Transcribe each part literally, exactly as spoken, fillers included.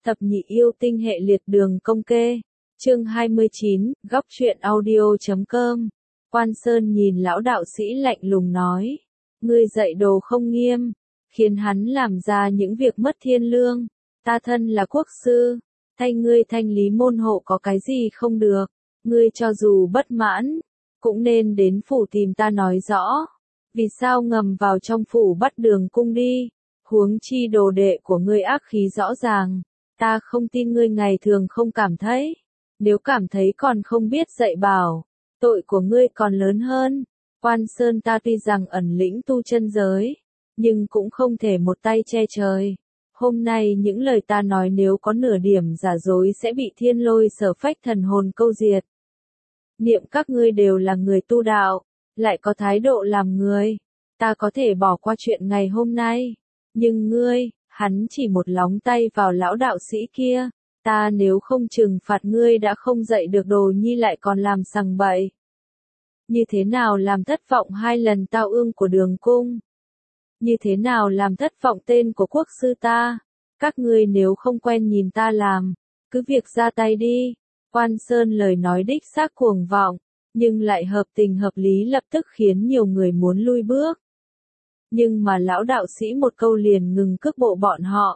Thập nhị yêu tinh hệ liệt đường công kê. Chương hai mươi chín, góc truyện audio chấm com. Quan Sơn nhìn lão đạo sĩ lạnh lùng nói. Ngươi dạy đồ không nghiêm, khiến hắn làm ra những việc mất thiên lương. Ta thân là quốc sư, thay ngươi thanh lý môn hộ có cái gì không được. Ngươi cho dù bất mãn, cũng nên đến phủ tìm ta nói rõ. Vì sao ngầm vào trong phủ bắt Đường Cung đi? Huống chi đồ đệ của ngươi ác khí rõ ràng. Ta không tin ngươi ngày thường không cảm thấy. Nếu cảm thấy còn không biết dạy bảo, tội của ngươi còn lớn hơn. Quan Sơn ta tuy rằng ẩn lĩnh tu chân giới, nhưng cũng không thể một tay che trời. Hôm nay những lời ta nói nếu có nửa điểm giả dối sẽ bị thiên lôi sở phách thần hồn câu diệt. Niệm các ngươi đều là người tu đạo, lại có thái độ làm người. Ta có thể bỏ qua chuyện ngày hôm nay. Nhưng ngươi, hắn chỉ một lóng tay vào lão đạo sĩ kia. Ta nếu không trừng phạt ngươi đã không dạy được đồ nhi lại còn làm sằng bậy. Như thế nào làm thất vọng hai lần tao ương của Đường Cung? Như thế nào làm thất vọng tên của quốc sư ta? Các ngươi nếu không quen nhìn ta làm, cứ việc ra tay đi. Quan Sơn lời nói đích xác cuồng vọng, nhưng lại hợp tình hợp lý lập tức khiến nhiều người muốn lui bước. Nhưng mà lão đạo sĩ một câu liền ngừng cước bộ bọn họ.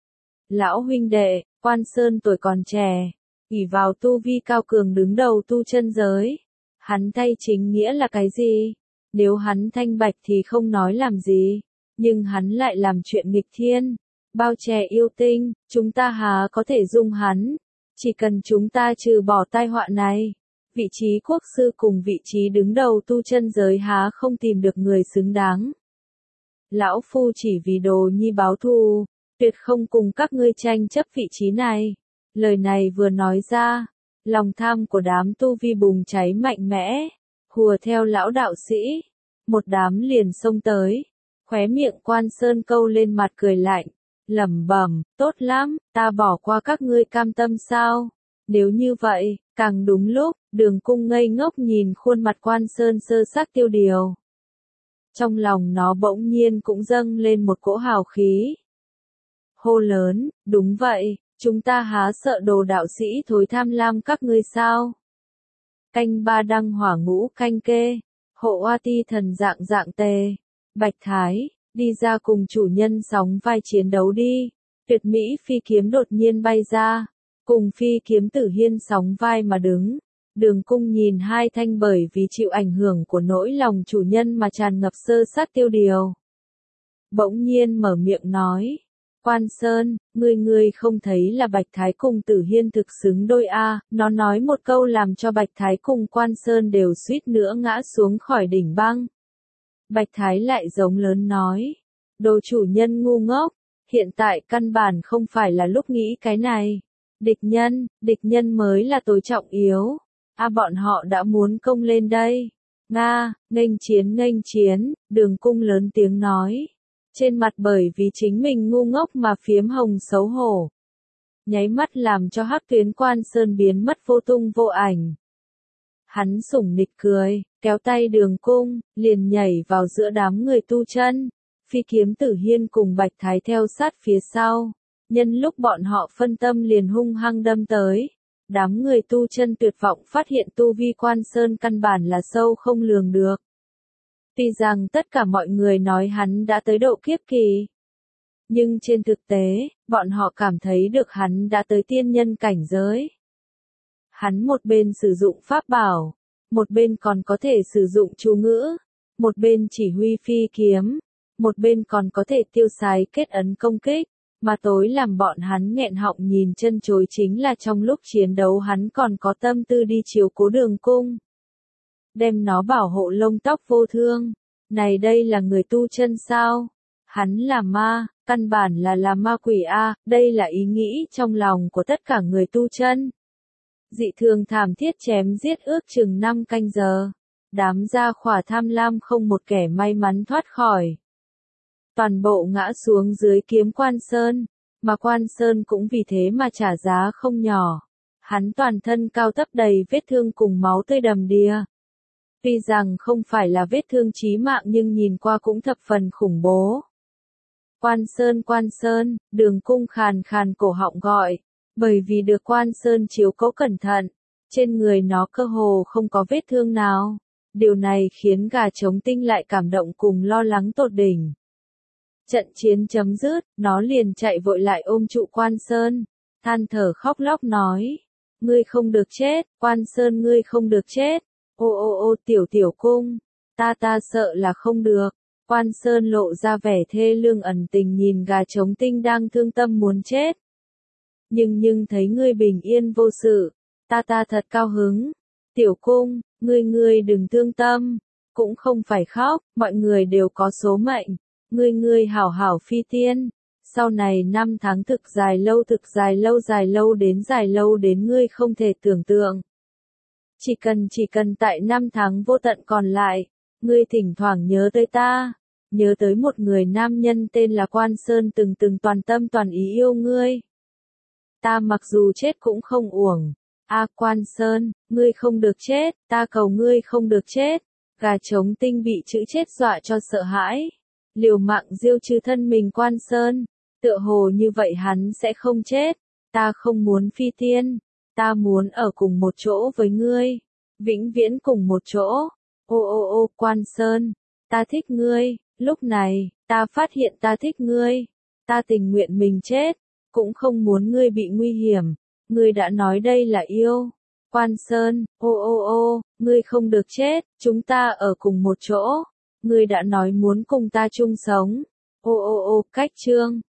Lão huynh đệ, Quan Sơn tuổi còn trẻ, ỷ vào tu vi cao cường đứng đầu tu chân giới. Hắn thay chính nghĩa là cái gì? Nếu hắn thanh bạch thì không nói làm gì, nhưng hắn lại làm chuyện nghịch thiên, bao che yêu tinh, chúng ta há có thể dung hắn? Chỉ cần chúng ta trừ bỏ tai họa này, vị trí quốc sư cùng vị trí đứng đầu tu chân giới há không tìm được người xứng đáng. Lão phu chỉ vì đồ nhi báo thù, tuyệt không cùng các ngươi tranh chấp vị trí này. Lời này vừa nói ra, lòng tham của đám tu vi bùng cháy mạnh mẽ, hùa theo lão đạo sĩ, một đám liền xông tới, khóe miệng Quan Sơn câu lên mặt cười lạnh, lẩm bẩm, tốt lắm, ta bỏ qua các ngươi cam tâm sao? Nếu như vậy, càng đúng lúc. Đường Cung ngây ngốc nhìn khuôn mặt Quan Sơn sơ xác tiêu điều. Trong lòng nó bỗng nhiên cũng dâng lên một cỗ hào khí. Hô lớn, đúng vậy, chúng ta há sợ đồ đạo sĩ thối tham lam các ngươi sao? Canh ba đăng hỏa ngũ canh kê, hộ oa ti thần dạng dạng tề, Bạch Thái, đi ra cùng chủ nhân sóng vai chiến đấu đi. Tuyệt mỹ phi kiếm đột nhiên bay ra, cùng phi kiếm Tử Hiên sóng vai mà đứng. Đường Cung nhìn hai thanh bởi vì chịu ảnh hưởng của nỗi lòng chủ nhân mà tràn ngập sơ sát tiêu điều. Bỗng nhiên mở miệng nói, Quan Sơn, ngươi ngươi không thấy là Bạch Thái cùng Tử Hiên thực xứng đôi a? À? Nó nói một câu làm cho Bạch Thái cùng Quan Sơn đều suýt nữa ngã xuống khỏi đỉnh băng. Bạch Thái lại giống lớn nói, đồ chủ nhân ngu ngốc, hiện tại căn bản không phải là lúc nghĩ cái này. Địch nhân, địch nhân mới là tối trọng yếu. A à, bọn họ đã muốn công lên đây. Nga, nghênh chiến nghênh chiến, Đường Cung lớn tiếng nói. Trên mặt bởi vì chính mình ngu ngốc mà phiếm hồng xấu hổ. Nháy mắt làm cho Hắc Tuyến Quan Sơn biến mất vô tung vô ảnh. Hắn sủng nịch cười, kéo tay Đường Cung, liền nhảy vào giữa đám người tu chân. Phi kiếm Tử Hiên cùng Bạch Thái theo sát phía sau. Nhân lúc bọn họ phân tâm liền hung hăng đâm tới. Đám người tu chân tuyệt vọng phát hiện tu vi Quan Sơn căn bản là sâu không lường được. Tuy rằng tất cả mọi người nói hắn đã tới độ kiếp kỳ, nhưng trên thực tế, bọn họ cảm thấy được hắn đã tới tiên nhân cảnh giới. Hắn một bên sử dụng pháp bảo, một bên còn có thể sử dụng chú ngữ, một bên chỉ huy phi kiếm, một bên còn có thể tiêu xài kết ấn công kích. Mà tối làm bọn hắn nghẹn họng nhìn chân chối chính là trong lúc chiến đấu hắn còn có tâm tư đi chiếu cố Đường Cung. Đem nó bảo hộ lông tóc vô thương. Này đây là người tu chân sao? Hắn là ma, căn bản là là ma quỷ a, đây là ý nghĩ trong lòng của tất cả người tu chân. Dị thường thảm thiết chém giết ước chừng năm canh giờ. Đám gia khỏa tham lam không một kẻ may mắn thoát khỏi. Toàn bộ ngã xuống dưới kiếm Quan Sơn, mà Quan Sơn cũng vì thế mà trả giá không nhỏ. Hắn toàn thân cao thấp đầy vết thương cùng máu tươi đầm đìa. Tuy rằng không phải là vết thương chí mạng nhưng nhìn qua cũng thập phần khủng bố. Quan Sơn, Quan Sơn, Đường Cung khàn khàn cổ họng gọi, bởi vì được Quan Sơn chiếu cố cẩn thận, trên người nó cơ hồ không có vết thương nào. Điều này khiến gà trống tinh lại cảm động cùng lo lắng tột đỉnh. Trận chiến chấm dứt, nó liền chạy vội lại ôm trụ Quan Sơn, than thở khóc lóc nói, ngươi không được chết, Quan Sơn ngươi không được chết, ô ô ô tiểu tiểu cung, ta ta sợ là không được. Quan Sơn lộ ra vẻ thê lương ẩn tình nhìn gà trống tinh đang thương tâm muốn chết. Nhưng nhưng thấy ngươi bình yên vô sự, ta ta thật cao hứng. Tiểu cung, ngươi ngươi đừng thương tâm, cũng không phải khóc, mọi người đều có số mệnh, ngươi ngươi hảo hảo phi tiên. Sau này năm tháng thực dài lâu thực dài lâu dài lâu đến dài lâu đến ngươi không thể tưởng tượng. Chỉ cần chỉ cần tại năm tháng vô tận còn lại, ngươi thỉnh thoảng nhớ tới ta, nhớ tới một người nam nhân tên là Quan Sơn từng từng toàn tâm toàn ý yêu ngươi. Ta mặc dù chết cũng không uổng. A à, Quan Sơn, ngươi không được chết, ta cầu ngươi không được chết. Gà trống tinh bị chữ chết dọa cho sợ hãi. Liều mạng diêu trừ thân mình Quan Sơn, tựa hồ như vậy hắn sẽ không chết. Ta không muốn phi tiên, ta muốn ở cùng một chỗ với ngươi, vĩnh viễn cùng một chỗ. Ô ô ô Quan Sơn, ta thích ngươi, lúc này, ta phát hiện ta thích ngươi, ta tình nguyện mình chết, cũng không muốn ngươi bị nguy hiểm. Ngươi đã nói đây là yêu. Quan Sơn, ô ô ô, ngươi không được chết, chúng ta ở cùng một chỗ. Ngươi đã nói muốn cùng ta chung sống. Ô ô ô, cách chương.